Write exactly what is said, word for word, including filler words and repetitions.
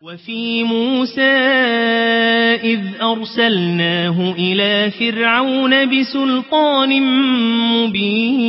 وفي موسى إذ أرسلناه إلى فرعون بسلطان مبين